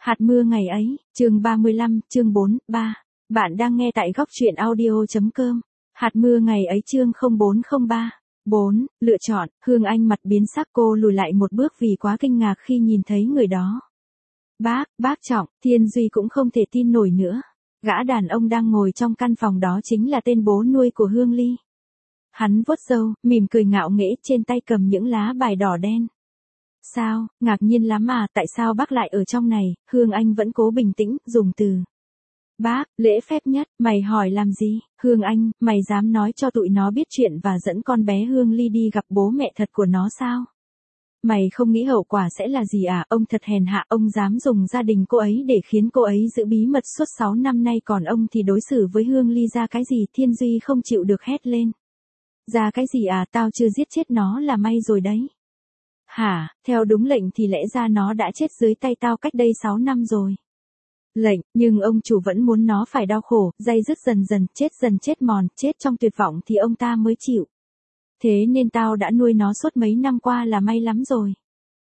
Hạt mưa ngày ấy, chương 35, chương 4, 3. Bạn đang nghe tại góc truyện audio.com. Hạt mưa ngày ấy chương 0403. 4. Lựa chọn, Hương Anh mặt biến sắc, cô lùi lại một bước vì quá kinh ngạc khi nhìn thấy người đó. Bác Trọng, Thiên Duy cũng không thể tin nổi nữa. Gã đàn ông đang ngồi trong căn phòng đó chính là tên bố nuôi của Hương Ly. Hắn vuốt râu, mỉm cười ngạo nghễ, trên tay cầm những lá bài đỏ đen. Sao, ngạc nhiên lắm à, tại sao bác lại ở trong này? Hương Anh vẫn cố bình tĩnh, dùng từ. Bác, lễ phép nhất, mày hỏi làm gì? Hương Anh, mày dám nói cho tụi nó biết chuyện và dẫn con bé Hương Ly đi gặp bố mẹ thật của nó sao? Mày không nghĩ hậu quả sẽ là gì à? Ông thật hèn hạ, ông dám dùng gia đình cô ấy để khiến cô ấy giữ bí mật suốt 6 năm nay, còn ông thì đối xử với Hương Ly ra cái gì? Thiên Duy không chịu được hét lên. Ra cái gì à, tao chưa giết chết nó là may rồi đấy. Hả, theo đúng lệnh thì lẽ ra nó đã chết dưới tay tao cách đây 6 năm rồi. Lệnh, nhưng ông chủ vẫn muốn nó phải đau khổ, day dứt dần chết mòn, chết trong tuyệt vọng thì ông ta mới chịu. Thế nên tao đã nuôi nó suốt mấy năm qua là may lắm rồi.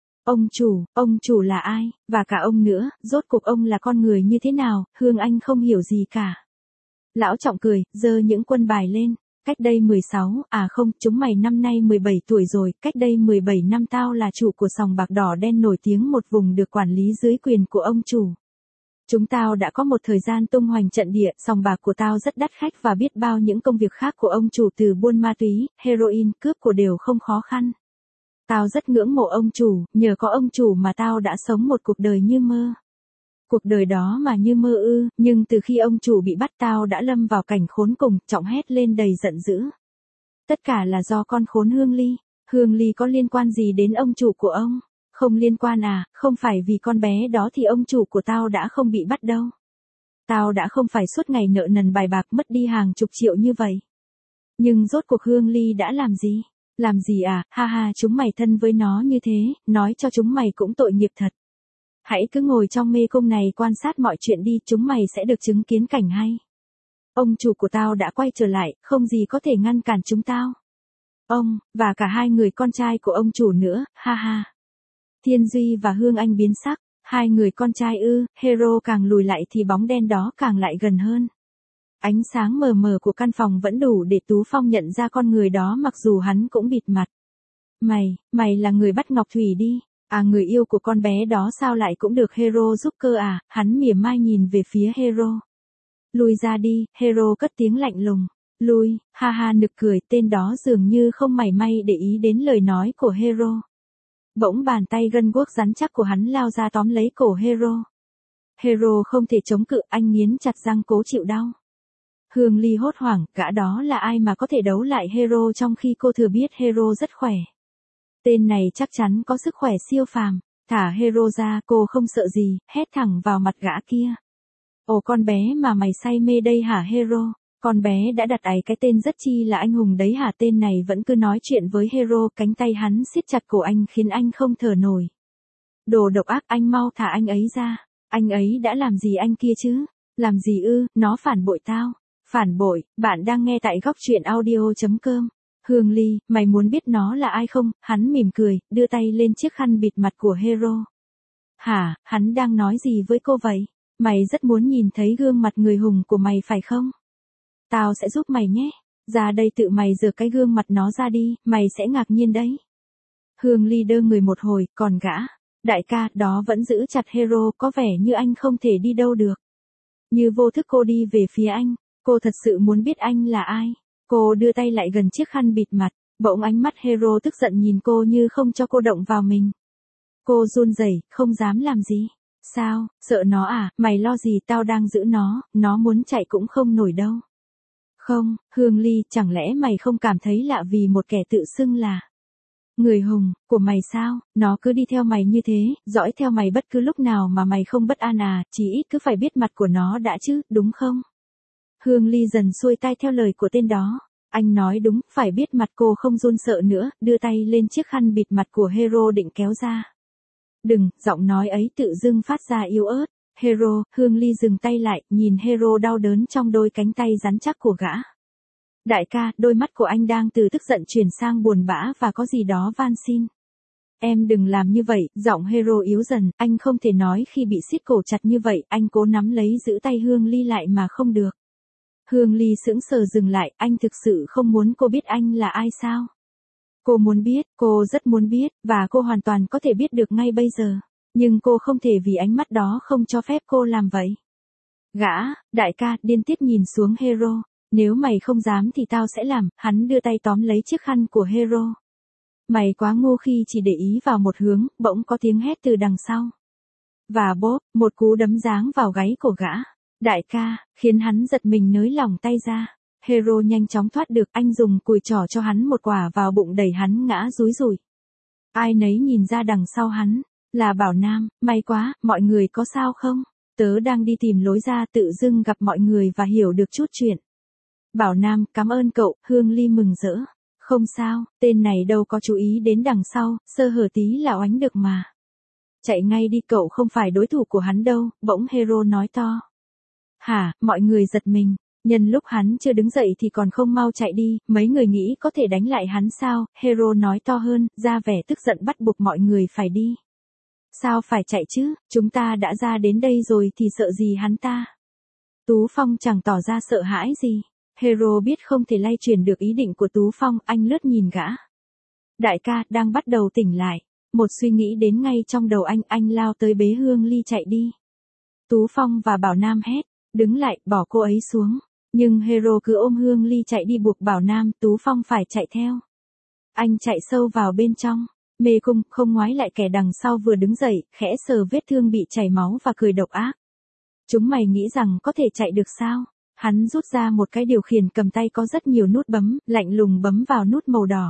Ông chủ là ai, và cả ông nữa, rốt cuộc ông là con người như thế nào? Hương Anh không hiểu gì cả. Lão Trọng cười, giơ những quân bài lên. Cách đây 16, à không, chúng mày năm nay 17 tuổi rồi, cách đây 17 năm tao là chủ của sòng bạc đỏ đen nổi tiếng một vùng được quản lý dưới quyền của ông chủ. Chúng tao đã có một thời gian tung hoành trận địa, sòng bạc của tao rất đắt khách và biết bao những công việc khác của ông chủ, từ buôn ma túy, heroin, cướp của đều không khó khăn. Tao rất ngưỡng mộ ông chủ, nhờ có ông chủ mà tao đã sống một cuộc đời như mơ. Cuộc đời đó mà như mơ ư, nhưng từ khi ông chủ bị bắt tao đã lâm vào cảnh khốn cùng. Trọng hét lên đầy giận dữ. Tất cả là do con khốn Hương Ly. Hương Ly có liên quan gì đến ông chủ của ông? Không liên quan à, không phải vì con bé đó thì ông chủ của tao đã không bị bắt đâu. Tao đã không phải suốt ngày nợ nần bài bạc mất đi hàng chục triệu như vậy. Nhưng rốt cuộc Hương Ly đã làm gì? Làm gì à, ha ha, chúng mày thân với nó như thế, nói cho chúng mày cũng tội nghiệp thật. Hãy cứ ngồi trong mê cung này quan sát mọi chuyện đi, chúng mày sẽ được chứng kiến cảnh hay. Ông chủ của tao đã quay trở lại, không gì có thể ngăn cản chúng tao. Ông, và cả hai người con trai của ông chủ nữa, ha ha. Thiên Duy và Hương Anh biến sắc, hai người con trai ư? Hero càng lùi lại thì bóng đen đó càng lại gần hơn. Ánh sáng mờ mờ của căn phòng vẫn đủ để Tú Phong nhận ra con người đó mặc dù hắn cũng bịt mặt. Mày là người bắt Ngọc Thủy đi. À, người yêu của con bé đó sao lại cũng được Hero giúp cơ à? Hắn mỉa mai nhìn về phía Hero. Lui ra đi, Hero cất tiếng lạnh lùng. Lui, ha ha, nực cười, tên đó dường như không mảy may để ý đến lời nói của Hero. Bỗng bàn tay gân guốc rắn chắc của hắn lao ra tóm lấy cổ Hero. Hero không thể chống cự, anh nghiến chặt răng cố chịu đau. Hương Ly hốt hoảng, gã đó là ai mà có thể đấu lại Hero trong khi cô thừa biết Hero rất khỏe. Tên này chắc chắn có sức khỏe siêu phàm. Thả Hero ra, cô không sợ gì, hét thẳng vào mặt gã kia. Ồ, con bé mà mày say mê đây hả Hero? Con bé đã đặt ấy cái tên rất chi là anh hùng đấy hả? Tên này vẫn cứ nói chuyện với Hero, cánh tay hắn siết chặt cổ anh khiến anh không thở nổi. Đồ độc ác, anh mau thả anh ấy ra. Anh ấy đã làm gì anh kia chứ? Làm gì ư? Nó phản bội tao. Phản bội, bạn đang nghe tại góc truyện audio.com. Hương Ly, mày muốn biết nó là ai không? Hắn mỉm cười, đưa tay lên chiếc khăn bịt mặt của Hero. Hả, hắn đang nói gì với cô vậy? Mày rất muốn nhìn thấy gương mặt người hùng của mày phải không? Tao sẽ giúp mày nhé. Ra đây tự mày rửa cái gương mặt nó ra đi, mày sẽ ngạc nhiên đấy. Hương Ly đơ người một hồi, còn gã, đại ca, đó vẫn giữ chặt Hero, có vẻ như anh không thể đi đâu được. Như vô thức cô đi về phía anh, cô thật sự muốn biết anh là ai. Cô đưa tay lại gần chiếc khăn bịt mặt, bỗng ánh mắt Hero tức giận nhìn cô như không cho cô động vào mình. Cô run rẩy, không dám làm gì. Sao, sợ nó à? Mày lo gì, tao đang giữ nó muốn chạy cũng không nổi đâu. Không, Hương Ly, chẳng lẽ mày không cảm thấy lạ vì một kẻ tự xưng là người hùng của mày sao? Nó cứ đi theo mày như thế, dõi theo mày bất cứ lúc nào mà mày không bất an à? Chỉ ít cứ phải biết mặt của nó đã chứ, đúng không? Hương Ly dần xuôi tay theo lời của tên đó. Anh nói đúng, phải biết mặt. Cô không run sợ nữa, đưa tay lên chiếc khăn bịt mặt của Hero định kéo ra. Đừng, giọng nói ấy tự dưng phát ra yếu ớt. Hero, Hương Ly dừng tay lại, nhìn Hero đau đớn trong đôi cánh tay rắn chắc của gã. Đại ca, đôi mắt của anh đang từ tức giận chuyển sang buồn bã và có gì đó van xin. Em đừng làm như vậy, giọng Hero yếu dần, anh không thể nói khi bị siết cổ chặt như vậy, anh cố nắm lấy giữ tay Hương Ly lại mà không được. Hương Ly sững sờ dừng lại, anh thực sự không muốn cô biết anh là ai sao? Cô muốn biết, cô rất muốn biết, và cô hoàn toàn có thể biết được ngay bây giờ. Nhưng cô không thể vì ánh mắt đó không cho phép cô làm vậy. Đại ca, điên tiết nhìn xuống Hero. Nếu mày không dám thì tao sẽ làm, hắn đưa tay tóm lấy chiếc khăn của Hero. Mày quá ngu khi chỉ để ý vào một hướng, bỗng có tiếng hét từ đằng sau. Và bốp, một cú đấm giáng vào gáy của gã. Đại ca, khiến hắn giật mình nới lỏng tay ra. Hero nhanh chóng thoát được, anh dùng cùi trỏ cho hắn một quả vào bụng đẩy hắn ngã rúi rủi. Ai nấy nhìn ra đằng sau hắn, là Bảo Nam, may quá, mọi người có sao không? Tớ đang đi tìm lối ra tự dưng gặp mọi người và hiểu được chút chuyện. Bảo Nam, cảm ơn cậu, Hương Ly mừng rỡ. Không sao, tên này đâu có chú ý đến đằng sau, sơ hở tí là oánh được mà. Chạy ngay đi, cậu không phải đối thủ của hắn đâu, bỗng Hero nói to. Hả, mọi người giật mình, nhân lúc hắn chưa đứng dậy thì còn không mau chạy đi, mấy người nghĩ có thể đánh lại hắn sao, Hero nói to hơn, ra vẻ tức giận bắt buộc mọi người phải đi. Sao phải chạy chứ, chúng ta đã ra đến đây rồi thì sợ gì hắn ta. Tú Phong chẳng tỏ ra sợ hãi gì. Hero biết không thể lay chuyển được ý định của Tú Phong, anh lướt nhìn gã. Đại ca, đang bắt đầu tỉnh lại. Một suy nghĩ đến ngay trong đầu anh lao tới bế Hương Ly chạy đi. Tú Phong và Bảo Nam hét, đứng lại, bỏ cô ấy xuống. Nhưng Hero cứ ôm Hương Ly chạy đi buộc Bảo Nam, Tú Phong phải chạy theo. Anh chạy sâu vào bên trong, mê cung, không ngoái lại kẻ đằng sau vừa đứng dậy, khẽ sờ vết thương bị chảy máu và cười độc ác. Chúng mày nghĩ rằng có thể chạy được sao? Hắn rút ra một cái điều khiển cầm tay có rất nhiều nút bấm, lạnh lùng bấm vào nút màu đỏ.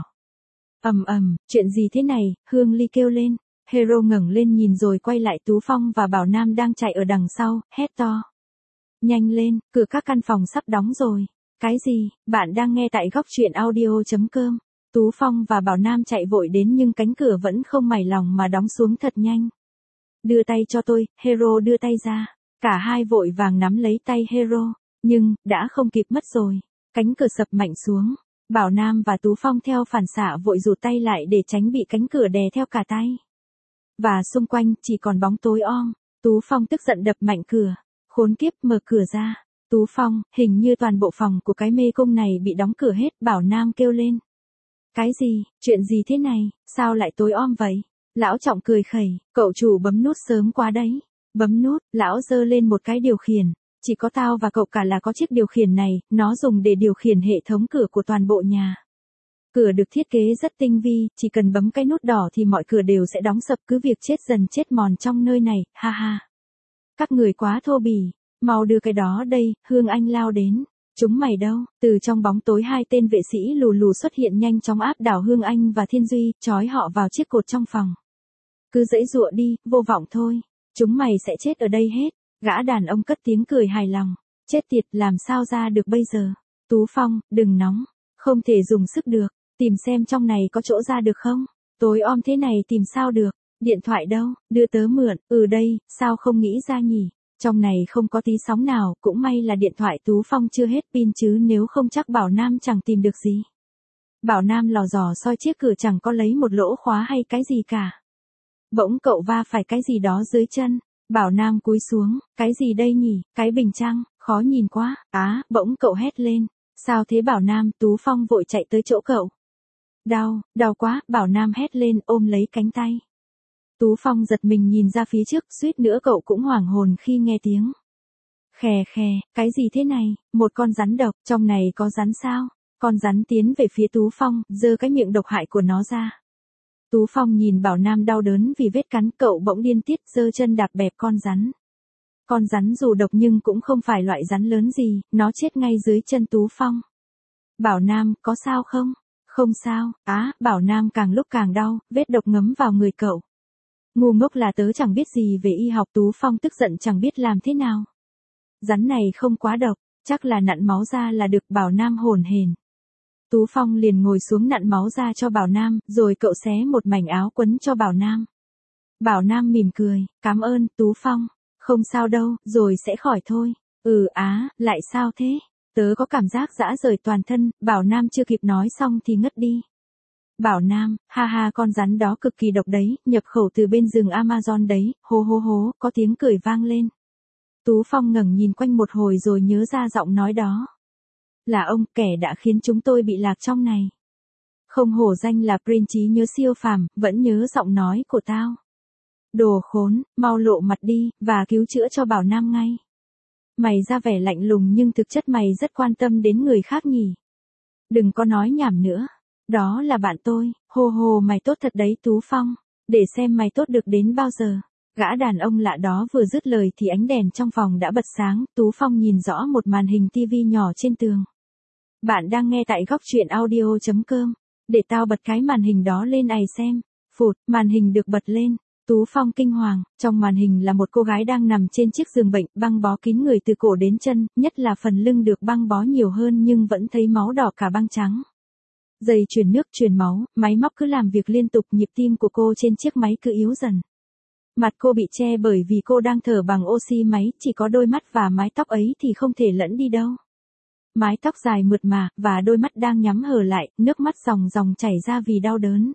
Chuyện gì thế này, Hương Ly kêu lên. Hero ngẩng lên nhìn rồi quay lại Tú Phong và Bảo Nam đang chạy ở đằng sau, hét to. Nhanh lên, cửa các căn phòng sắp đóng rồi. Cái gì, bạn đang nghe tại góc truyện audio.com. Tú Phong và Bảo Nam chạy vội đến nhưng cánh cửa vẫn không mảy lòng mà đóng xuống thật nhanh. Đưa tay cho tôi, Hero đưa tay ra. Cả hai vội vàng nắm lấy tay Hero. Nhưng, đã không kịp mất rồi. Cánh cửa sập mạnh xuống. Bảo Nam và Tú Phong theo phản xạ vội rụt tay lại để tránh bị cánh cửa đè theo cả tay. Và xung quanh chỉ còn bóng tối om. Tú Phong tức giận đập mạnh cửa. Khốn kiếp, mở cửa ra. Tú Phong, hình như toàn bộ phòng của cái mê cung này bị đóng cửa hết, Bảo Nam kêu lên. Cái gì, chuyện gì thế này, sao lại tối om vậy? Lão Trọng cười khẩy, cậu chủ bấm nút sớm quá đấy. Bấm nút, lão giơ lên một cái điều khiển. Chỉ có tao và cậu cả là có chiếc điều khiển này, nó dùng để điều khiển hệ thống cửa của toàn bộ nhà. Cửa được thiết kế rất tinh vi, chỉ cần bấm cái nút đỏ thì mọi cửa đều sẽ đóng sập, cứ việc chết dần chết mòn trong nơi này, ha ha. Các người quá thô bỉ, mau đưa cái đó đây, Hương Anh lao đến. Chúng mày đâu? Từ trong bóng tối hai tên vệ sĩ lù lù xuất hiện nhanh chóng áp đảo Hương Anh và Thiên Duy, trói họ vào chiếc cột trong phòng. Cứ giãy giụa đi, vô vọng thôi. Chúng mày sẽ chết ở đây hết. Gã đàn ông cất tiếng cười hài lòng. Chết tiệt, làm sao ra được bây giờ? Tú Phong, đừng nóng. Không thể dùng sức được. Tìm xem trong này có chỗ ra được không? Tối om thế này tìm sao được? Điện thoại đâu? Đưa tớ mượn. Đây, sao không nghĩ ra nhỉ? Trong này không có tí sóng nào, cũng may là điện thoại Tú Phong chưa hết pin chứ nếu không chắc Bảo Nam chẳng tìm được gì. Bảo Nam lò dò soi chiếc cửa chẳng có lấy một lỗ khóa hay cái gì cả. Bỗng cậu va phải cái gì đó dưới chân. Bảo Nam cúi xuống, cái gì đây nhỉ, cái bình trăng, khó nhìn quá, bỗng cậu hét lên. Sao thế Bảo Nam? Tú Phong vội chạy tới chỗ cậu. Đau quá, Bảo Nam hét lên ôm lấy cánh tay. Tú Phong giật mình nhìn ra phía trước, suýt nữa cậu cũng hoảng hồn khi nghe tiếng. Khè, cái gì thế này, một con rắn độc, trong này có rắn sao? Con rắn tiến về phía Tú Phong, giơ cái miệng độc hại của nó ra. Tú Phong nhìn Bảo Nam đau đớn vì vết cắn, cậu bỗng điên tiết giơ chân đạp bẹp con rắn. Con rắn dù độc nhưng cũng không phải loại rắn lớn gì, nó chết ngay dưới chân Tú Phong. Bảo Nam, có sao không? Không sao, Bảo Nam càng lúc càng đau, vết độc ngấm vào người cậu. Ngu ngốc là tớ chẳng biết gì về y học. Tú Phong tức giận chẳng biết làm thế nào. Rắn này không quá độc, chắc là nặn máu ra là được, Bảo Nam hổn hển. Tú Phong liền ngồi xuống nặn máu ra cho Bảo Nam, rồi cậu xé một mảnh áo quấn cho Bảo Nam. Bảo Nam mỉm cười, cảm ơn, Tú Phong. Không sao đâu, rồi sẽ khỏi thôi. Lại sao thế? Tớ có cảm giác rã rời toàn thân, Bảo Nam chưa kịp nói xong thì ngất đi. Bảo Nam, ha ha con rắn đó cực kỳ độc đấy, nhập khẩu từ bên rừng Amazon đấy, hô hô hô, có tiếng cười vang lên. Tú Phong ngẩng nhìn quanh một hồi rồi nhớ ra giọng nói đó. Là ông, kẻ đã khiến chúng tôi bị lạc trong này. Không hổ danh là Prince trí nhớ siêu phàm, vẫn nhớ giọng nói của tao. Đồ khốn, mau lộ mặt đi, và cứu chữa cho Bảo Nam ngay. Mày ra vẻ lạnh lùng nhưng thực chất mày rất quan tâm đến người khác nhỉ. Đừng có nói nhảm nữa. Đó là bạn tôi, hồ hồ mày tốt thật đấy Tú Phong. Để xem mày tốt được đến bao giờ. Gã đàn ông lạ đó vừa dứt lời thì ánh đèn trong phòng đã bật sáng, Tú Phong nhìn rõ một màn hình tivi nhỏ trên tường. Bạn đang nghe tại góc truyện audio.com. Để tao bật cái màn hình đó lên này xem. Phụt, màn hình được bật lên. Tú Phong kinh hoàng, trong màn hình là một cô gái đang nằm trên chiếc giường bệnh, băng bó kín người từ cổ đến chân, nhất là phần lưng được băng bó nhiều hơn nhưng vẫn thấy máu đỏ cả băng trắng. Dây truyền nước truyền máu, máy móc cứ làm việc liên tục, nhịp tim của cô trên chiếc máy cứ yếu dần. Mặt cô bị che bởi vì cô đang thở bằng oxy máy, chỉ có đôi mắt và mái tóc ấy thì không thể lẫn đi đâu. Mái tóc dài mượt mà, và đôi mắt đang nhắm hờ lại, nước mắt ròng ròng chảy ra vì đau đớn.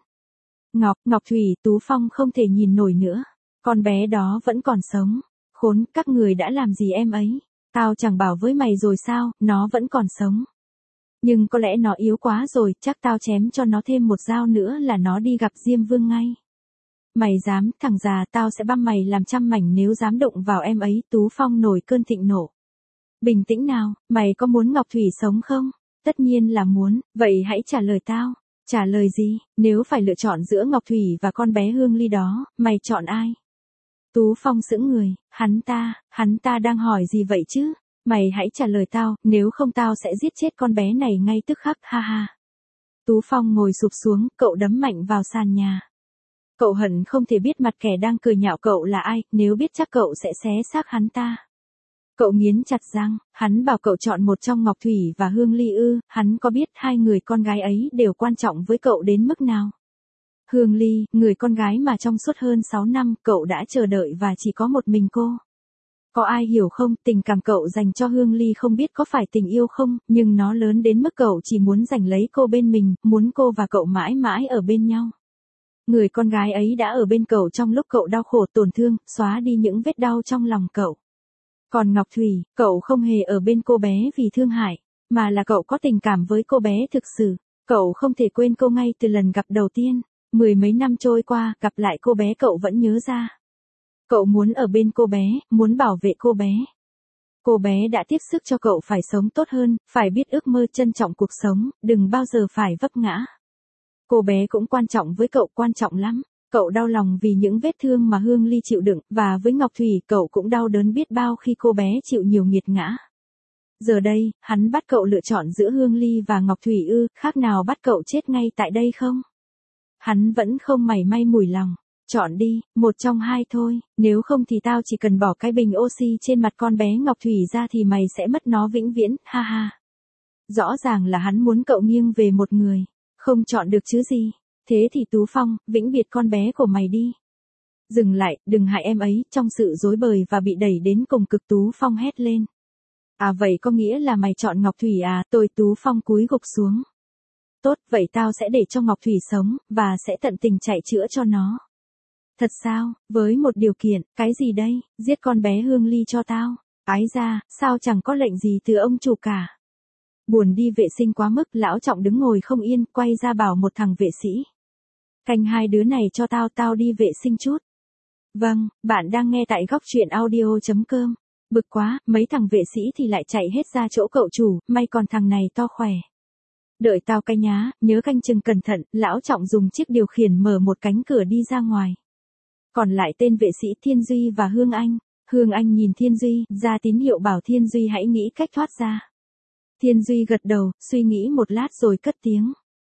Ngọc Thủy, Tú Phong không thể nhìn nổi nữa. Con bé đó vẫn còn sống. Khốn, các người đã làm gì em ấy? Tao chẳng bảo với mày rồi sao, nó vẫn còn sống. Nhưng có lẽ nó yếu quá rồi, chắc tao chém cho nó thêm một dao nữa là nó đi gặp Diêm Vương ngay. Mày dám, thằng già, tao sẽ băm mày làm trăm mảnh nếu dám động vào em ấy. Tú Phong nổi cơn thịnh nộ. Bình tĩnh nào, mày có muốn Ngọc Thủy sống không? Tất nhiên là muốn, vậy hãy trả lời tao. Trả lời gì, nếu phải lựa chọn giữa Ngọc Thủy và con bé Hương Ly đó, mày chọn ai? Tú Phong sững người, hắn ta đang hỏi gì vậy chứ? Mày hãy trả lời tao, nếu không tao sẽ giết chết con bé này ngay tức khắc, ha ha. Tú Phong ngồi sụp xuống, cậu đấm mạnh vào sàn nhà. Cậu hận không thể biết mặt kẻ đang cười nhạo cậu là ai, nếu biết chắc cậu sẽ xé xác hắn ta. Cậu nghiến chặt răng, hắn bảo cậu chọn một trong Ngọc Thủy và Hương Ly ư, hắn có biết hai người con gái ấy đều quan trọng với cậu đến mức nào? Hương Ly, người con gái mà trong suốt hơn 6 năm cậu đã chờ đợi và chỉ có một mình cô. Có ai hiểu không, tình cảm cậu dành cho Hương Ly không biết có phải tình yêu không, nhưng nó lớn đến mức cậu chỉ muốn giành lấy cô bên mình, muốn cô và cậu mãi mãi ở bên nhau. Người con gái ấy đã ở bên cậu trong lúc cậu đau khổ tổn thương, xóa đi những vết đau trong lòng cậu. Còn Ngọc Thủy, cậu không hề ở bên cô bé vì thương hại, mà là cậu có tình cảm với cô bé thực sự. Cậu không thể quên cô ngay từ lần gặp đầu tiên. 10 mấy năm trôi qua, gặp lại cô bé cậu vẫn nhớ ra. Cậu muốn ở bên cô bé, muốn bảo vệ cô bé. Cô bé đã tiếp sức cho cậu phải sống tốt hơn, phải biết ước mơ, trân trọng cuộc sống, đừng bao giờ phải vấp ngã. Cô bé cũng quan trọng với cậu, quan trọng lắm. Cậu đau lòng vì những vết thương mà Hương Ly chịu đựng, và với Ngọc Thủy cậu cũng đau đớn biết bao khi cô bé chịu nhiều nghiệt ngã. Giờ đây, hắn bắt cậu lựa chọn giữa Hương Ly và Ngọc Thủy ư, khác nào bắt cậu chết ngay tại đây không? Hắn vẫn không mảy may mủi lòng. Chọn đi, một trong hai thôi, nếu không thì tao chỉ cần bỏ cái bình oxy trên mặt con bé Ngọc Thủy ra thì mày sẽ mất nó vĩnh viễn, ha ha. Rõ ràng là hắn muốn cậu nghiêng về một người, không chọn được chứ gì. Thế thì Tú Phong, vĩnh biệt con bé của mày đi. Dừng lại, đừng hại em ấy, trong sự rối bời và bị đẩy đến cùng cực Tú Phong hét lên. À vậy có nghĩa là mày chọn Ngọc Thủy à, tôi Tú Phong cúi gục xuống. Tốt, vậy tao sẽ để cho Ngọc Thủy sống, và sẽ tận tình chạy chữa cho nó. Thật sao, với một điều kiện, cái gì đây, giết con bé Hương Ly cho tao. Ái ra, sao chẳng có lệnh gì từ ông chủ cả. Buồn đi vệ sinh quá mức, lão Trọng đứng ngồi không yên, quay ra bảo một thằng vệ sĩ. Canh hai đứa này cho tao đi vệ sinh chút. Vâng, bạn đang nghe tại góc truyện audio.com. Bực quá, mấy thằng vệ sĩ thì lại chạy hết ra chỗ cậu chủ, may còn thằng này to khỏe. Đợi tao cái nhá, nhớ canh chừng cẩn thận, lão Trọng dùng chiếc điều khiển mở một cánh cửa đi ra ngoài. Còn lại tên vệ sĩ Thiên Duy và Hương Anh. Hương Anh nhìn Thiên Duy, ra tín hiệu bảo Thiên Duy hãy nghĩ cách thoát ra. Thiên Duy gật đầu, suy nghĩ một lát rồi cất tiếng.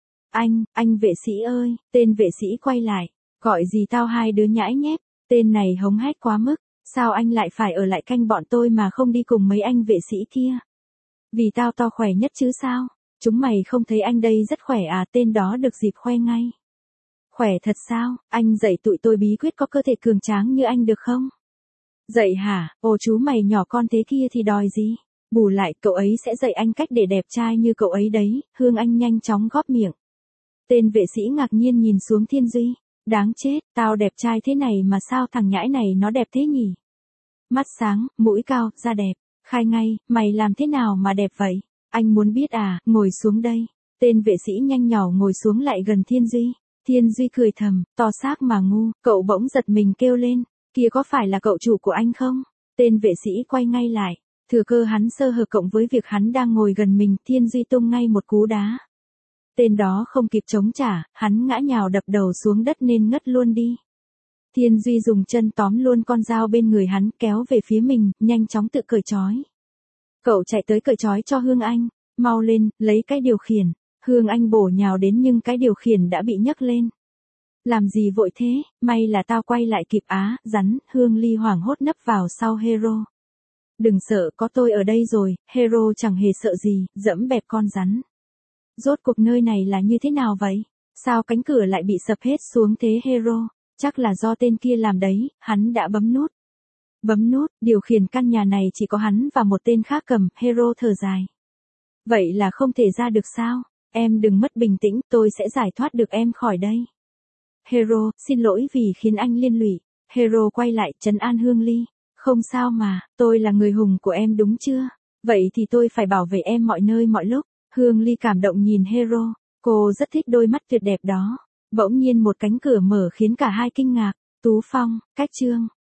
Anh vệ sĩ ơi, tên vệ sĩ quay lại. Gọi gì tao hai đứa nhãi nhép, tên này hống hách quá mức. Sao anh lại phải ở lại canh bọn tôi mà không đi cùng mấy anh vệ sĩ kia? Vì tao to khỏe nhất chứ sao? Chúng mày không thấy anh đây rất khỏe à, tên đó được dịp khoe ngay. Khỏe thật sao, anh dạy tụi tôi bí quyết có cơ thể cường tráng như anh được không? Dạy hả, ồ chú mày nhỏ con thế kia thì đòi gì? Bù lại cậu ấy sẽ dạy anh cách để đẹp trai như cậu ấy đấy, Hương Anh nhanh chóng góp miệng. Tên vệ sĩ ngạc nhiên nhìn xuống Thiên Duy. Đáng chết, tao đẹp trai thế này mà sao thằng nhãi này nó đẹp thế nhỉ? Mắt sáng, mũi cao, da đẹp. Khai ngay, mày làm thế nào mà đẹp vậy? Anh muốn biết à, ngồi xuống đây. Tên vệ sĩ nhanh nhỏ ngồi xuống lại gần Thiên Duy. Thiên Duy cười thầm, to xác mà ngu, cậu bỗng giật mình kêu lên. Kia có phải là cậu chủ của anh không? Tên vệ sĩ quay ngay lại. Thừa cơ hắn sơ hở cộng với việc hắn đang ngồi gần mình, Thiên Duy tung ngay một cú đá. Tên đó không kịp chống trả, hắn ngã nhào đập đầu xuống đất nên ngất luôn đi. Thiên Duy dùng chân tóm luôn con dao bên người hắn kéo về phía mình, nhanh chóng tự cởi trói. Cậu chạy tới cởi trói cho Hương Anh, mau lên, lấy cái điều khiển. Hương Anh bổ nhào đến nhưng cái điều khiển đã bị nhấc lên. Làm gì vội thế, may là tao quay lại kịp á, rắn, Hương Ly hoảng hốt nấp vào sau Hero. Đừng sợ, có tôi ở đây rồi, Hero chẳng hề sợ gì, dẫm bẹp con rắn. Rốt cuộc nơi này là như thế nào vậy? Sao cánh cửa lại bị sập hết xuống thế Hero? Chắc là do tên kia làm đấy, hắn đã bấm nút. Bấm nút, điều khiển căn nhà này chỉ có hắn và một tên khác cầm, Hero thở dài. Vậy là không thể ra được sao? Em đừng mất bình tĩnh, tôi sẽ giải thoát được em khỏi đây. Hero, xin lỗi vì khiến anh liên lụy. Hero quay lại, trấn an Hương Ly. Không sao mà, tôi là người hùng của em đúng chưa? Vậy thì tôi phải bảo vệ em mọi nơi mọi lúc. Hương Ly cảm động nhìn Hero. Cô rất thích đôi mắt tuyệt đẹp đó. Bỗng nhiên một cánh cửa mở khiến cả hai kinh ngạc. Tú Phong, Cách Chương.